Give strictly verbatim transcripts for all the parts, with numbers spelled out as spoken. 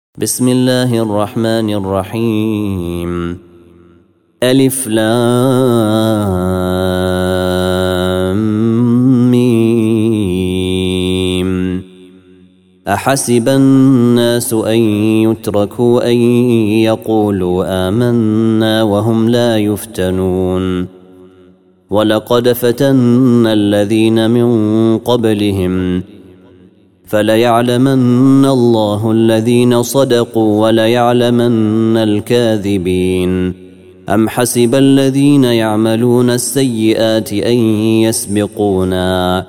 بسم الله الرحمن الرحيم. ألف لام ميم. أحسب الناس أن يتركوا أن يقولوا آمنا وهم لا يفتنون. ولقد فتنا الذين من قبلهم فليعلمن الله الذين صدقوا وليعلمن الكاذبين. أم حسب الذين يعملون السيئات أن يسبقونا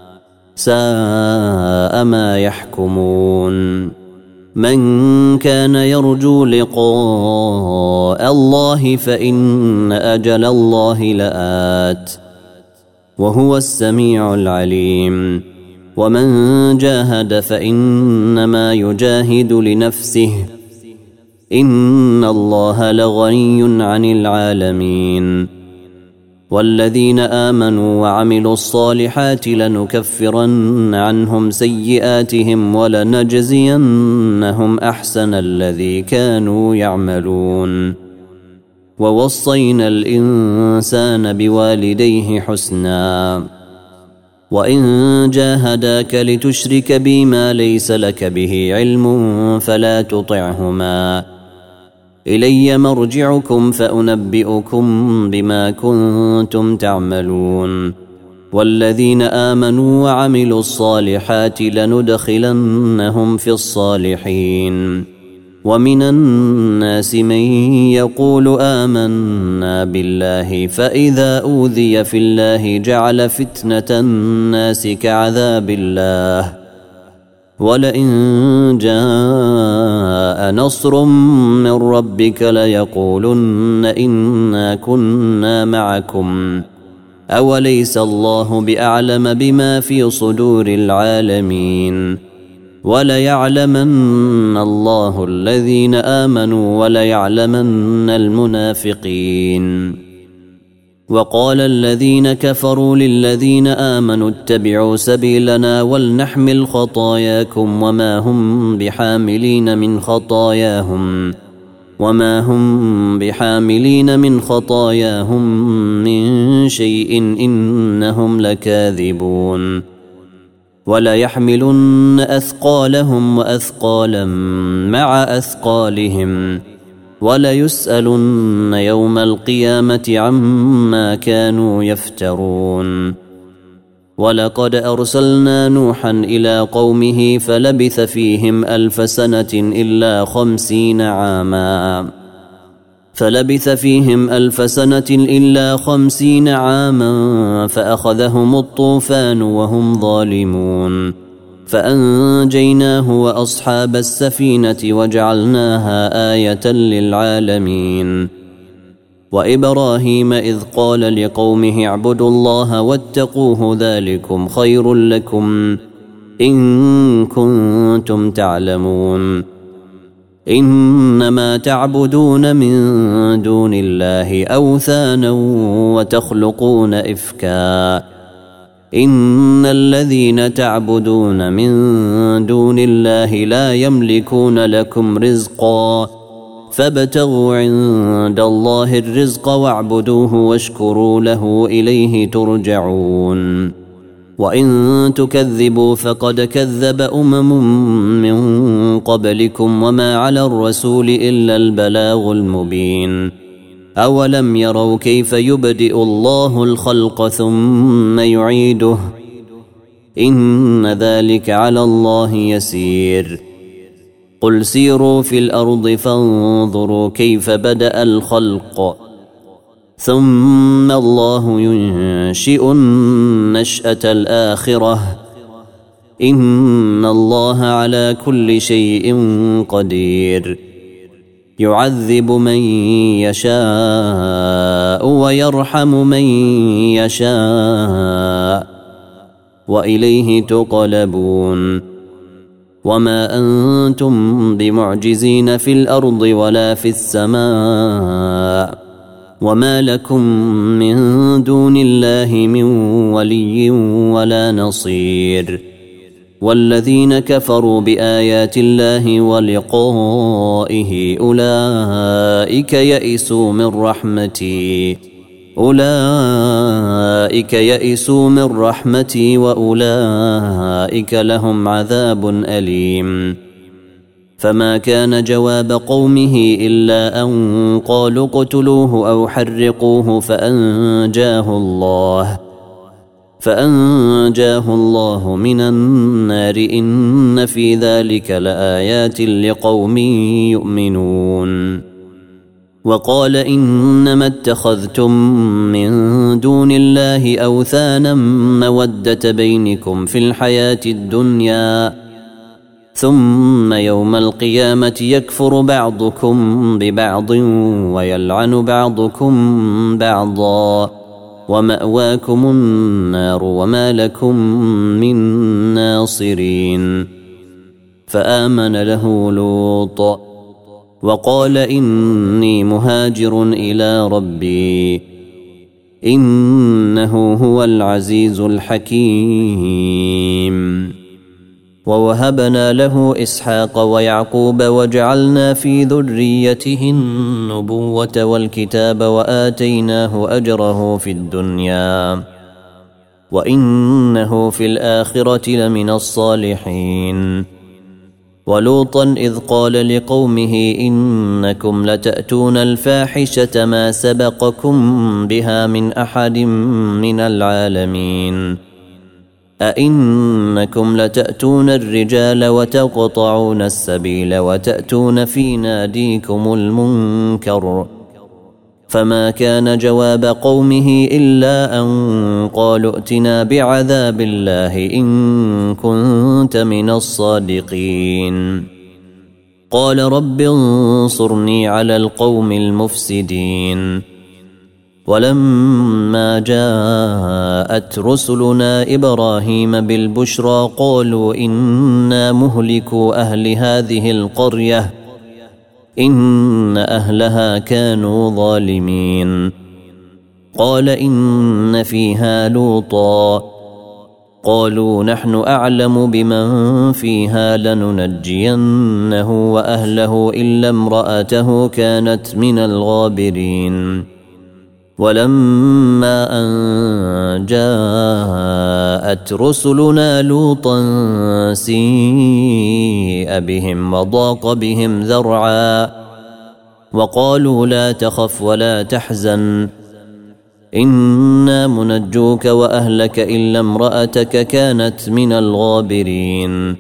ساء ما يحكمون. من كان يرجو لقاء الله فإن أجل الله لآت وهو السميع العليم. ومن جاهد فإنما يجاهد لنفسه إن الله لغني عن العالمين. والذين آمنوا وعملوا الصالحات لنكفرن عنهم سيئاتهم ولنجزينهم أحسن الذي كانوا يعملون. ووصينا الإنسان بوالديه حسنا وإن جاهداك لتشرك بي ما ليس لك به علم فلا تطعهما. إلي مرجعكم فأنبئكم بما كنتم تعملون. والذين آمنوا وعملوا الصالحات لندخلنهم في الصالحين. ومن الناس من يقول آمنا بالله فإذا أوذي في الله جعل فتنة الناس كعذاب الله. ولئن جاء نصر من ربك ليقولن إنا كنا معكم أوليس الله بأعلم بما في صدور العالمين. وليعلمن الله الذين آمنوا وليعلمن المنافقين. وقال الذين كفروا للذين آمنوا اتبعوا سبيلنا ولنحمل خطاياكم وما هم بحاملين من خطاياهم وما هم بحاملين من خطاياهم من شيء إنهم لكاذبون. ولا يحملن أثقالهم وأثقالا مع أثقالهم ولا يسألن يوم القيامة عما كانوا يفترون. ولقد أرسلنا نوحا إلى قومه فلبث فيهم ألف سنة إلا خمسين عاما فلبث فيهم ألف سنة إلا خمسين عاما فأخذهم الطوفان وهم ظالمون. فأنجيناه وأصحاب السفينة وجعلناها آية للعالمين. وإبراهيم إذ قال لقومه اعبدوا الله واتقوه ذلكم خير لكم إن كنتم تعلمون. إنما تعبدون من دون الله أوثانا وتخلقون إفكا إن الذين تعبدون من دون الله لا يملكون لكم رزقا فابتغوا عند الله الرزق واعبدوه واشكروا له إليه ترجعون. وإن تكذبوا فقد كذب أمم من قبلكم وما على الرسول إلا البلاغ المبين. أولم يروا كيف يبدئ الله الخلق ثم يعيده إن ذلك على الله يسير. قل سيروا في الأرض فانظروا كيف بدأ الخلق ثم الله ينشئ النشأة الآخرة إن الله على كل شيء قدير. يعذب من يشاء ويرحم من يشاء وإليه تقلبون. وما أنتم بمعجزين في الأرض ولا في السماء وما لكم من دون الله من ولي ولا نصير. والذين كفروا بآيات الله ولقائه أولئك يئسوا من رحمتي أولئك يئسوا من رحمتي وأولئك لهم عذاب أليم. فما كان جواب قومه إلا أن قالوا اقتلوه أو حرقوه فأنجاه الله فأنجاه الله من النار إن في ذلك لآيات لقوم يؤمنون. وقال إنما اتخذتم من دون الله أوثانا مودة بينكم في الحياة الدنيا ثم يوم القيامة يكفر بعضكم ببعض ويلعن بعضكم بعضا ومأواكم النار وما لكم من ناصرين. فآمن له لوط وقال إني مهاجر إلى ربي إنه هو العزيز الحكيم. ووهبنا له إسحاق ويعقوب وجعلنا في ذريته النبوة والكتاب وآتيناه أجره في الدنيا وإنه في الآخرة لمن الصالحين. ولوطا إذ قال لقومه إنكم لتأتون الفاحشة ما سبقكم بها من أحد من العالمين أئنكم لتأتون الرجال وتقطعون السبيل وتأتون في ناديكم المنكر. فما كان جواب قومه إلا أن قالوا ائتنا بعذاب الله إن كنت من الصادقين. قال رب انصرني على القوم المفسدين. ولما جاءت رسلنا إبراهيم بالبشرى قالوا إنا مهلكوا أهل هذه القرية إن أهلها كانوا ظالمين. قال إن فيها لوطا قالوا نحن أعلم بمن فيها لننجينه وأهله إلا امرأته كانت من الغابرين. ولما أن جاءت رسلنا لوطا سيء بهم وضاق بهم ذرعا وقالوا لا تخف ولا تحزن إنا منجوك وأهلك إلا امرأتك كانت من الغابرين.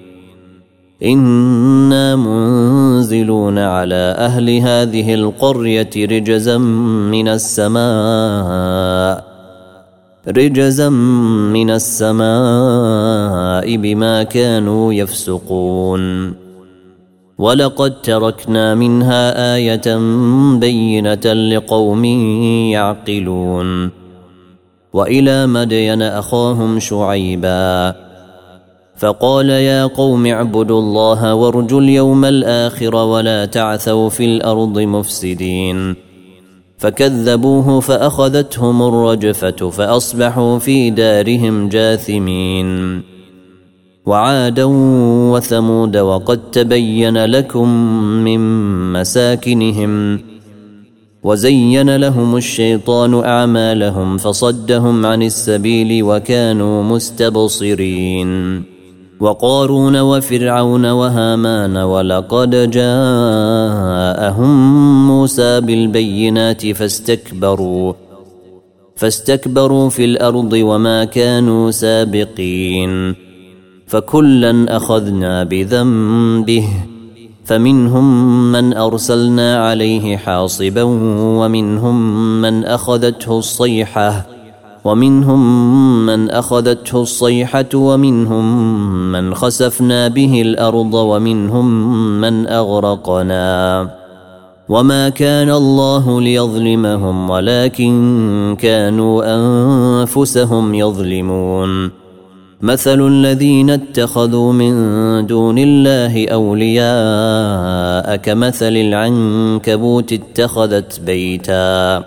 إنا منزلون على أهل هذه القرية رجزا من السماء رجزا من السماء بما كانوا يفسقون. ولقد تركنا منها آية بينة لقوم يعقلون. وإلى مدين أخاهم شعيبا فقال يا قوم اعبدوا الله وارجوا اليوم الآخر ولا تعثوا في الأرض مفسدين. فكذبوه فأخذتهم الرجفة فأصبحوا في دارهم جاثمين. وعادا وثمود وقد تبين لكم من مساكنهم وزين لهم الشيطان أعمالهم فصدهم عن السبيل وكانوا مستبصرين. وقارون وفرعون وهامان ولقد جاءهم موسى بالبينات فاستكبروا فاستكبروا في الأرض وما كانوا سابقين. فكلا أخذنا بذنبه فمنهم من أرسلنا عليه حاصبا ومنهم من أخذته الصيحة ومنهم من أخذته الصيحة ومنهم من خسفنا به الأرض ومنهم من أغرقنا. وما كان الله ليظلمهم ولكن كانوا أنفسهم يظلمون. مثل الذين اتخذوا من دون الله أولياء كمثل العنكبوت اتخذت بيتا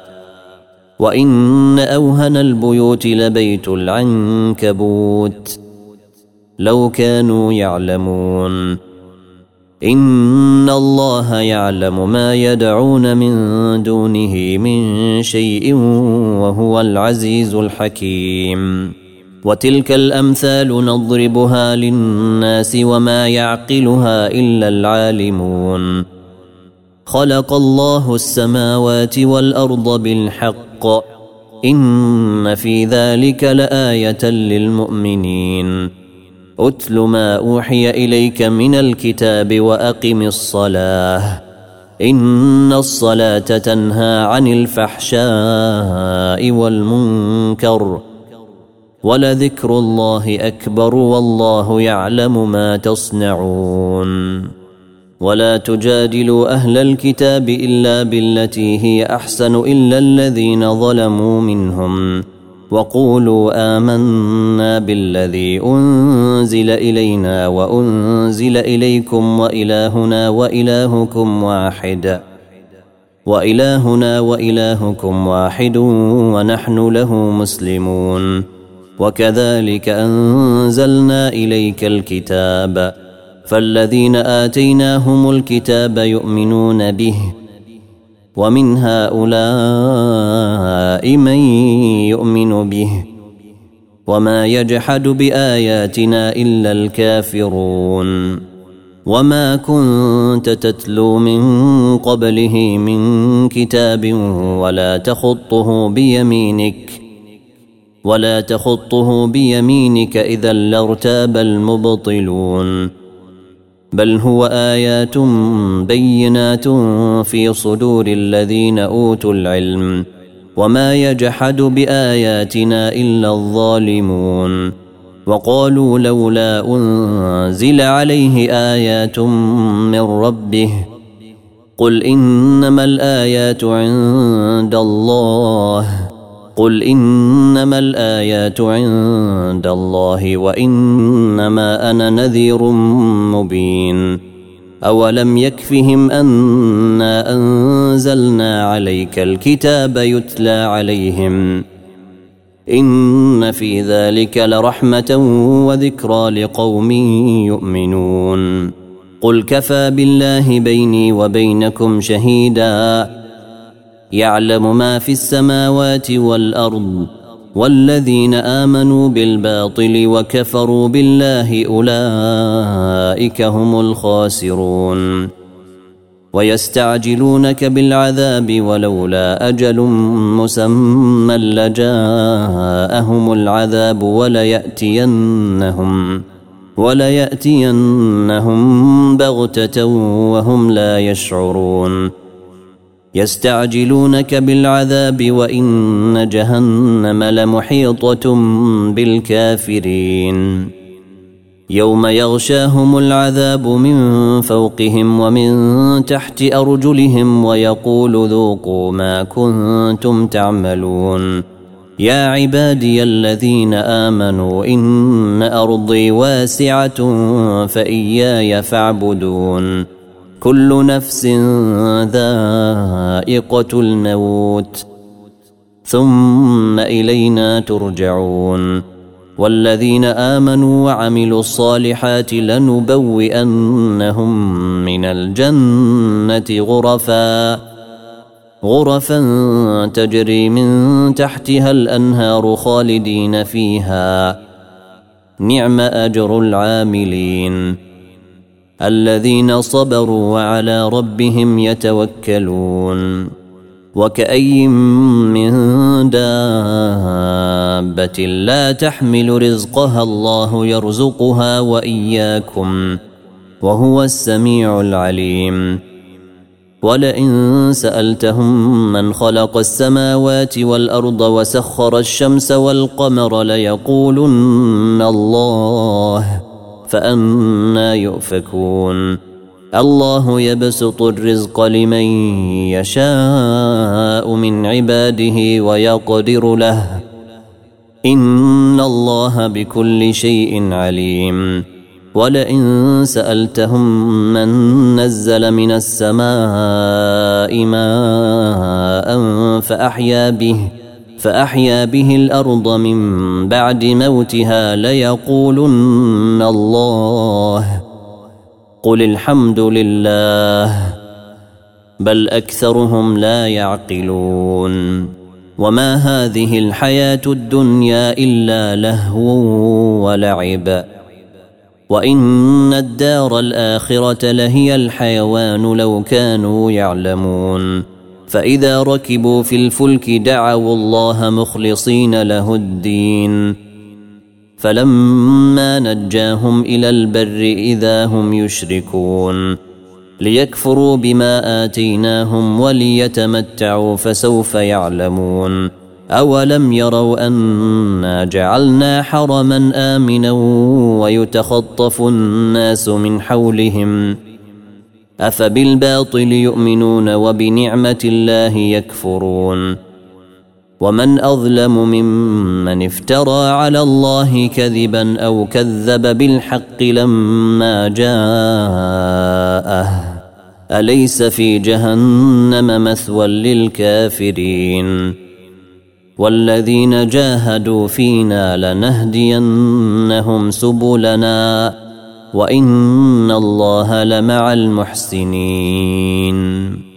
وإن أوهن البيوت لبيت العنكبوت لو كانوا يعلمون. إن الله يعلم ما يدعون من دونه من شيء وهو العزيز الحكيم. وتلك الأمثال نضربها للناس وما يعقلها إلا العالمون. خلق الله السماوات والأرض بالحق إن في ذلك لآية للمؤمنين. أتل ما أوحي إليك من الكتاب وأقم الصلاة إن الصلاة تنهى عن الفحشاء والمنكر ولذكر الله أكبر والله يعلم ما تصنعون. ولا تجادلوا أهل الكتاب إلا بالتي هي أحسن إلا الذين ظلموا منهم وقولوا آمنا بالذي أنزل إلينا وأنزل إليكم وإلهنا وإلهكم واحد وإلهنا وإلهكم واحد ونحن له مسلمون. وكذلك أنزلنا إليك الكتاب فالذين آتيناهم الكتاب يؤمنون به ومن هؤلاء من يؤمن به وما يجحد بآياتنا إلا الكافرون. وما كنت تتلو من قبله من كتاب ولا تخطه بيمينك ولا تخطه بيمينك إذا لارتاب المبطلون. بل هو آيات بينات في صدور الذين أوتوا العلم وما يجحد بآياتنا إلا الظالمون. وقالوا لولا أنزل عليه آيات من ربه قل إنما الآيات عند الله قل إنما الآيات عند الله وإنما أنا نذير مبين. أولم يكفهم أنا أنزلنا عليك الكتاب يتلى عليهم إن في ذلك لرحمة وذكرى لقوم يؤمنون. قل كفى بالله بيني وبينكم شهيدا يعلم ما في السماوات والأرض والذين آمنوا بالباطل وكفروا بالله أولئك هم الخاسرون. ويستعجلونك بالعذاب ولولا أجل مسمى لجاءهم العذاب وليأتينهم وليأتينهم بغتة وهم لا يشعرون. يستعجلونك بالعذاب وإن جهنم لمحيطة بالكافرين. يوم يغشاهم العذاب من فوقهم ومن تحت أرجلهم ويقول ذوقوا ما كنتم تعملون. يا عبادي الذين آمنوا إن أرضي واسعة فإياي فاعبدون. كل نفس ذائقة الموت ثم إلينا ترجعون. والذين آمنوا وعملوا الصالحات لنبوئنهم من الجنة غرفا غرفا تجري من تحتها الأنهار خالدين فيها نعم أجر العاملين الذين صبروا وعلى ربهم يتوكلون. وكأي من دابة لا تحمل رزقها الله يرزقها وإياكم وهو السميع العليم. ولئن سألتهم من خلق السماوات والأرض وسخر الشمس والقمر ليقولن الله فأنى يؤفكون. الله يبسط الرزق لمن يشاء من عباده ويقدر له إن الله بكل شيء عليم. ولئن سألتهم من نزل من السماء ماء فأحيا به فأحيا به الأرض من بعد موتها ليقولن الله قل الحمد لله بل أكثرهم لا يعقلون وما هذه الحياة الدنيا إلا لهو ولعب وإن الدار الآخرة لهي الحيوان لو كانوا يعلمون فإذا ركبوا في الفلك دعوا الله مخلصين له الدين فلما نجاهم إلى البر إذا هم يشركون ليكفروا بما آتيناهم وليتمتعوا فسوف يعلمون أولم يروا أنا جعلنا حرما آمنا ويتخطف الناس من حولهم أفبالباطل يؤمنون وبنعمة الله يكفرون ومن أظلم ممن افترى على الله كذبا أو كذب بالحق لما جاءه أليس في جهنم مثوى للكافرين والذين جاهدوا فينا لنهدينهم سبلنا وإن الله لمع المحسنين